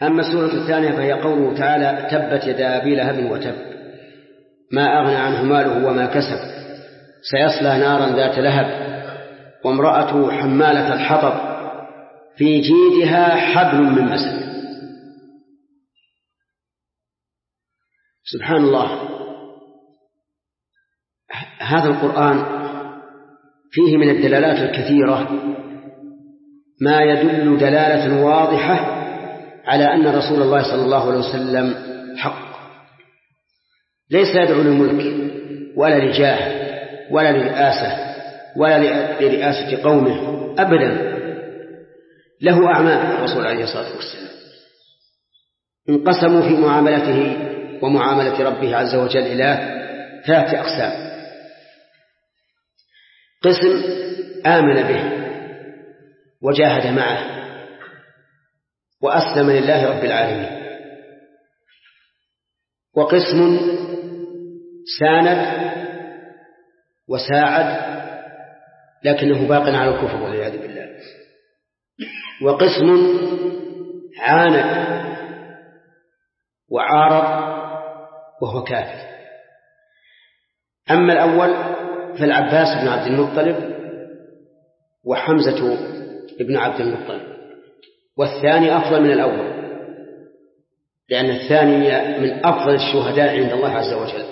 أما السورة الثانية فهي قوله تعالى تبت يدا أبي لهب وتب ما أغنى عنه ماله وما كسب سيصلى نارا ذات لهب وامرأته حمالة الحطب في جيدها حبل من مسد. سبحان الله، هذا القرآن فيه من الدلالات الكثيرة ما يدل دلالة واضحة على أن رسول الله صلى الله عليه وسلم حق، ليس يدعو للملك ولا لجاه ولا لرئاسة ولا لرئاسة قومه أبدا، له أعمال الرسول عليه الصلاة والسلام انقسموا في معاملته ومعاملة ربه عز وجل إلى 3 أقسام: قسم آمن به وجاهد معه وأسلم لله رب العالمين، وقسم ساند وساعد لكنه باق على الكفر والعياذ بالله، وقسم عاند وعارض وهو كافر. أما الأول فالعباس بن عبد المطلب وحمزة بن عبد المطلب، والثاني أفضل من الأول لأن الثاني من أفضل الشهداء عند الله عز وجل.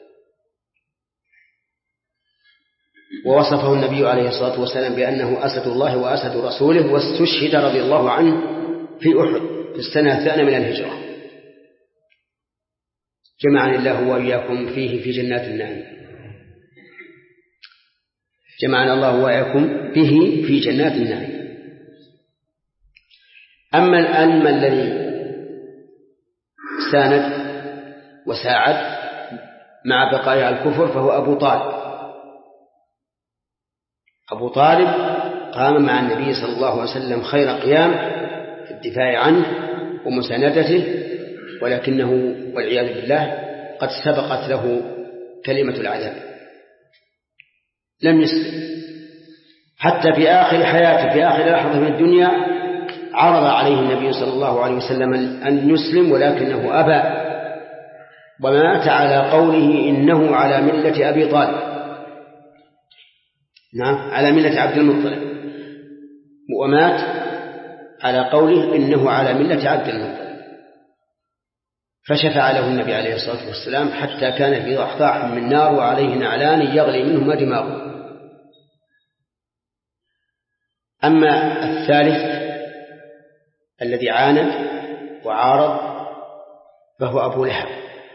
ووصفه النبي عليه الصلاة والسلام بأنه أسد الله وأسد رسوله، واستشهد رضي الله عنه في أحد في السنة 2 من الهجرة. جمعني الله وإياكم فيه في جنات النعيم، جمعنا الله وإياكم به في جنات النعيم. أما الذي ساند وساعد مع بقاء على الكفر فهو أبو طالب. أبو طالب قام مع النبي صلى الله عليه وسلم خير قيام في الدفاع عنه ومساندته، ولكنه والعياذ بالله قد سبقت له كلمة العذاب، لم يسلم حتى في آخر حياته في آخر لحظة من الدنيا عرض عليه النبي صلى الله عليه وسلم أن يسلم ولكنه أبى، ومات على قوله إنه على ملة أبي طالب، نعم على ملة عبد المطلب، ومات على قوله إنه على ملة عبد المطلب، فشفع له النبي عليه الصلاة والسلام حتى كان في ضحضاح من نار وعليه نعلان يغلي منهما دماغه. أما الثالث الذي عاند وعارض فهو أبو لهب،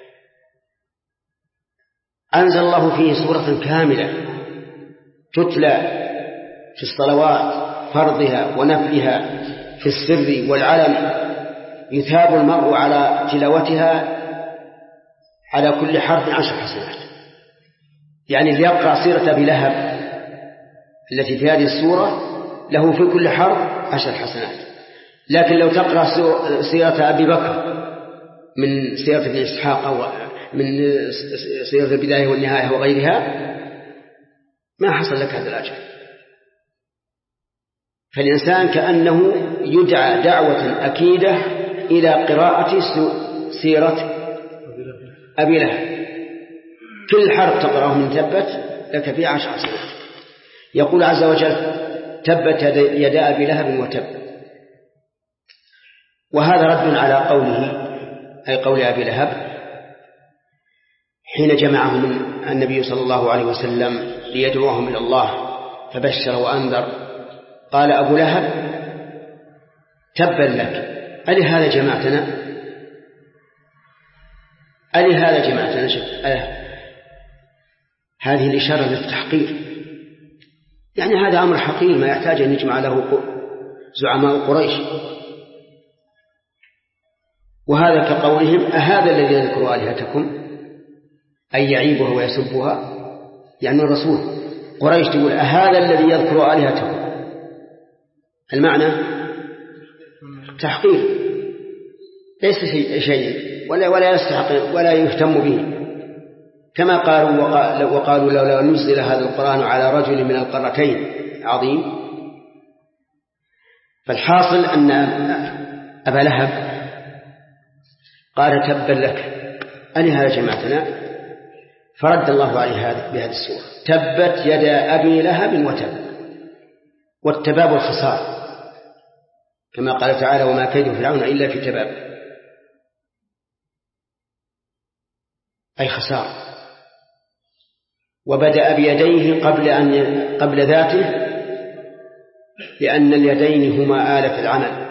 أنزل الله فيه سورة كاملة تتلى في الصلوات فرضها ونفلها في السر والعلن، يثاب المرء على تلاوتها على كل حرف 10 حسنات. يعني اللي يقرأ سيرة أبي لهب التي في هذه السورة له في كل حرف 10 حسنات، لكن لو تقرأ سيرة أبي بكر من سيرة ابن إسحاق أو من سيرة البداية والنهاية وغيرها ما حصل لك هذا الأجر. فالإنسان كأنه يدعى دعوة أكيدة إلى قراءة سيرة أبي لهب، كل حرف تقرأه من تبت لك فيه 10 حسنات. يقول عز وجل تبت يدا أبي لهب وتب، وهذا رد على قوله أي قول أبي لهب حين جمعهم النبي صلى الله عليه وسلم ليدعوهم إلى الله فبشر وأنذر، قال أبو لهب تبا لك ألهذا جمعتنا، ألهذا جمعتنا. هذه الإشارة للتحقير، يعني هذا أمر حقير ما يحتاج أن يجمع له زعماء قريش. وهذا كقولهم أهذا الذي يذكر آلهتكم أي يعيبها ويسبها، يعني الرسول قريش تقول أهذا الذي يذكر آلهتكم، المعنى تحقير، ليس شيء ولا يستحق ولا يهتم به، كما قالوا وقالوا لولا نزل هذا القرآن على رجل من القرتين عظيم. فالحاصل أن أبا لهب قال تبا لك ألهذا جمعتنا؟ فرد الله عليه بهذه السورة: تبت يدا أبي لهب وتب. والتباب الخسار، كما قال تعالى: وما كيد فرعون إلا في تباب، أي خسار. وبدأ بيديه قبل ذاته، لأن اليدين هما آلة العمل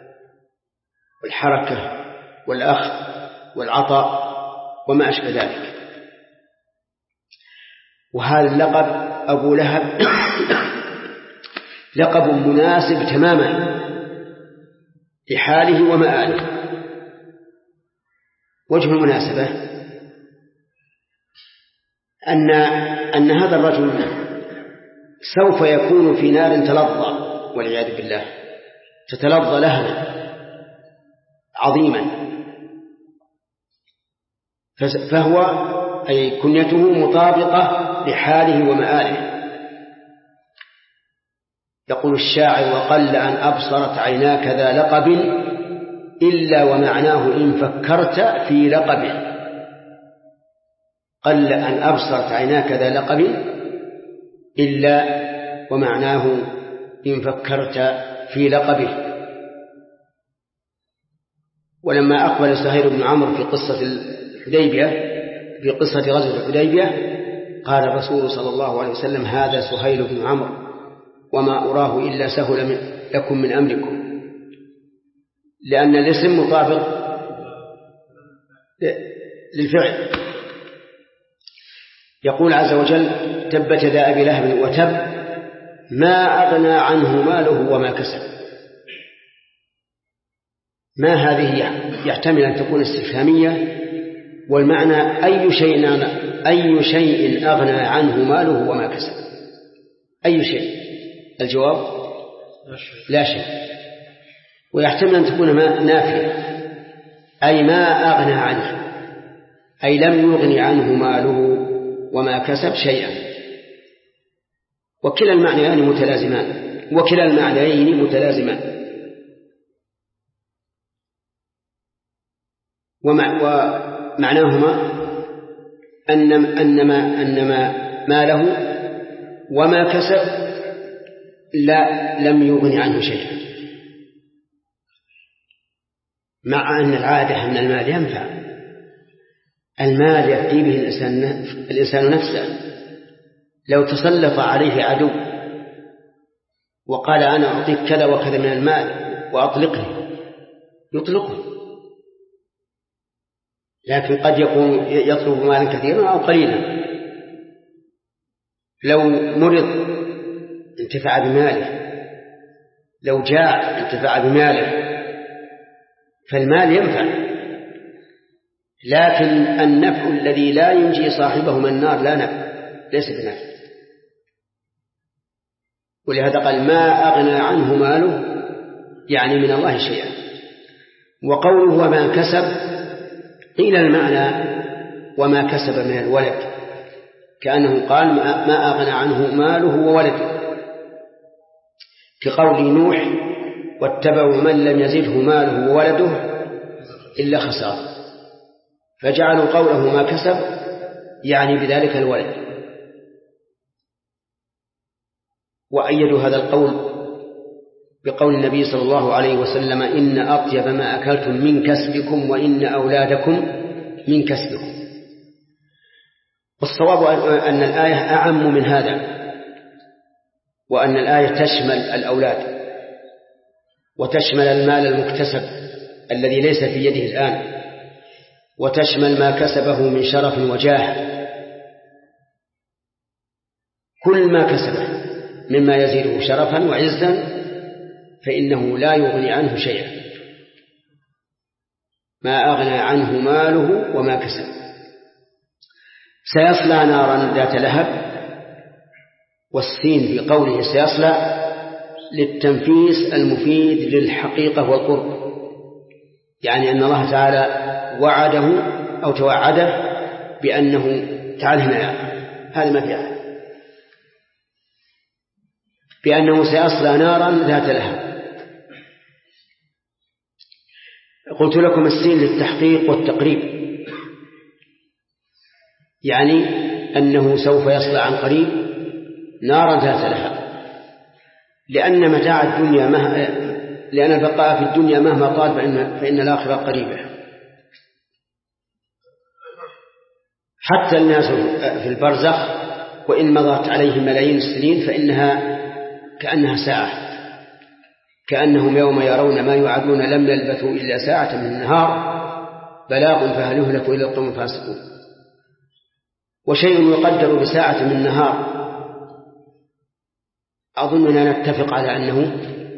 والحركة والأخذ والعطاء وما أشبه ذلك. وهذا اللقب أبو لهب لقب مناسب تماما لحاله ومآله. وجه المناسبة أن هذا الرجل سوف يكون في نار تلظى والعياذ بالله، تتلظى لهبا عظيما، فهو أي كنيته مطابقة لحاله ومآله. يقول الشاعر: وقل أن أبصرت عيناك ذا لقب إلا ومعناه إن فكرت في لقب. قل أن أبصرت عيناك ذا لقب إلا ومعناه إن فكرت في لقبه. ولما أقبل سهيل بن عمرو في قصة الحديبية، في قصة غزوة الحديبية، قال الرسول صلى الله عليه وسلم: هذا سهيل بن عمرو وما أراه إلا سهل لكم من أمركم، لأن الاسم مطابق للفعل. يقول عز وجل: تبت يدا أبي لهب وتب ما أغنى عنه ماله وما كسب. ما هذه يحتمل أن تكون استفهامية، والمعنى أي شيء أغنى عنه ماله وما كسب. أي شيء؟ الجواب لا شيء. ويحتمل أن تكون نافية، أي ما أغنى عنه، أي لم يغني عنه ماله وما كسب شيئا. وكلا المعنيين متلازمان. ومعناهما أن ماله وما كسب لم يغني عنه شيئا، مع أن العادة أن المال ينفع. المال يأتي به الإنسان نفسه. لو تسلط عليه عدو وقال: أنا أعطيك كذا وكذا من المال وأطلقني، يطلقه. لكن قد يكون يطلب مالا كثيرا أو قليلا. لو مرض انتفع بماله، لو جاع انتفع بماله، فالمال ينفع. لكن النفع الذي لا ينجي صاحبه من النار لا نفع، ليس بنفع. ولهذا قال: ما أغنى عنه ماله، يعني من الله شيئا. وقوله وما كسب، قيل المعنى وما كسب من الولد، كأنه قال ما أغنى عنه ماله وولده، كقول نوح: واتبعوا من لم يزده ماله وولده إلا خسارة. فجعلوا قوله ما كسب يعني بذلك الولد. وأيدوا هذا القول بقول النبي صلى الله عليه وسلم: إن أطيب ما أكلتم من كسبكم وإن أولادكم من كسبكم. والصواب أن الآية أعم من هذا، وأن الآية تشمل الأولاد وتشمل المال المكتسب الذي ليس في يده الآن، وتشمل ما كسبه من شرف وجاه. كل ما كسبه مما يزيده شرفا وعزا فإنه لا يغني عنه شيئا. ما أغنى عنه ماله وما كسب. سيصلى نارا ذات لهب، والسين في قوله سيصلى للتنفيس المفيد للحقيقة والقرب، يعني أن الله تعالى وعده أو توعده بأنه تعالى هنا، هذا ما فيها، بأنه سيصلى نارا ذات لهب. قلت لكم السين للتحقيق والتقريب، يعني أنه سوف يصلى عن قريب نارا ذات لهب، لأن متاع الدنيا لأن البقاء في الدنيا مهما طال فإن الآخرة قريبة. حتى الناس في البرزخ وإن مضت عليهم ملايين السنين فإنها كأنها ساعة، كأنهم يوم يرون ما يوعدون لم يلبثوا إلا ساعة من النهار بلاغ فهل يهلك إلا القوم الفاسقون. وشيء يقدر بساعة من النهار أظننا نتفق على أنه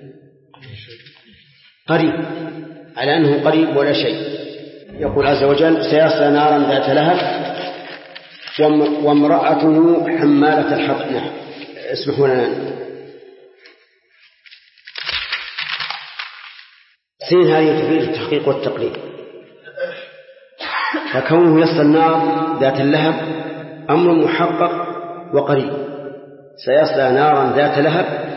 قريب، على أنه قريب ولا شيء. يقول عز وجل سيصلى نارا ذات لهب وامرأته حمالة الحطب. نعم اسمحوا لنا. سين هذه تفيد التحقيق والتقريب، فكونه يصلى النار ذات اللهب أمر محقق وقريب. سيصلى نارا ذات لهب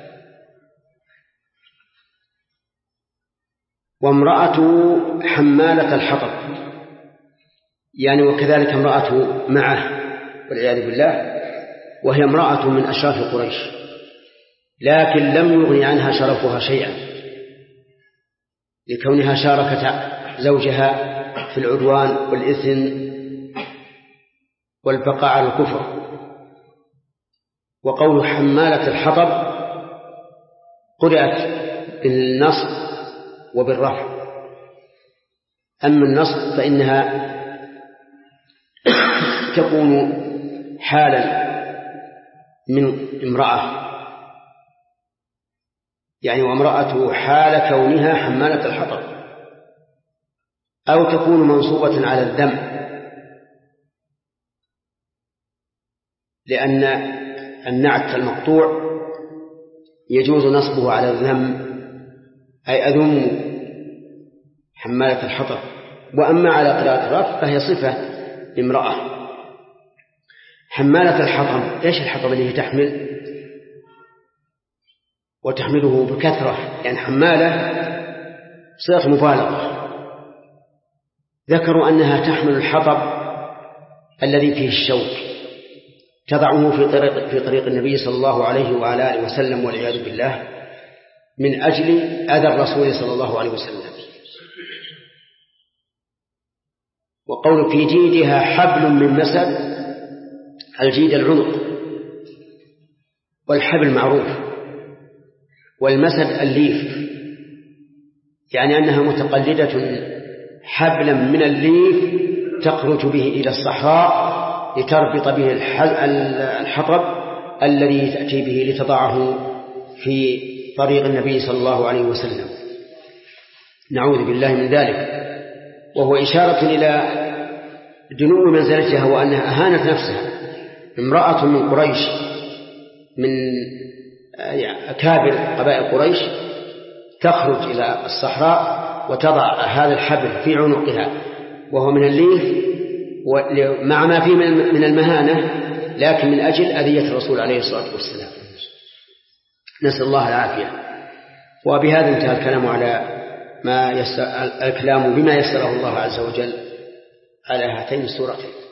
وامرأته حمالة الحطب، يعني وكذلك امرأته معه والعياذ بالله، وهي امرأة من أشراف قريش، لكن لم يغني عنها شرفها شيئا لكونها شاركت زوجها في العدوان والإثم والبقاء على الكفر. وقول حمالة الحطب قرأت بالنصب وبالرفع، أما النصب فإنها تكون حالا من امرأة، يعني وامرأته حال كونها حمالة الحطب، أو تكون منصوبة على الذم، لأن النعت المقطوع يجوز نصبه على الذم، أي أذم حمالة الحطب. وأما على قراءة الرفع فهي صفة امرأة حمالة الحطب. إيش الحطب اللي تحمل وتحمله بكثرة؟ يعني حمالة صيغة مبالغة. ذكروا أنها تحمل الحطب الذي فيه الشوك، تضعه في طريق النبي صلى الله عليه وعلى آله وسلم والعياذ بالله من أجل أذى الرسول صلى الله عليه وسلم. وقول في جيدها حبل من مسد، الجيد العنق، والحبل معروف، والمسد الليف، يعني أنها متقلدة حبلا من الليف تخرج به إلى الصحراء لتربط به الحطب الذي تأتي به لتضعه في طريق النبي صلى الله عليه وسلم، نعوذ بالله من ذلك. وهو إشارة إلى دنو منزلتها وأنها أهانت نفسها. امرأة من قريش من أكابر قبائل قريش تخرج إلى الصحراء وتضع هذا الحبل في عنقها وهو من الليف مع ما فيه من المهانة، لكن من أجل أذية الرسول عليه الصلاة والسلام، نسأل الله العافية. وبهذا انتهى الكلام على الكلام بما يسره الله عز وجل على هاتين السورتين.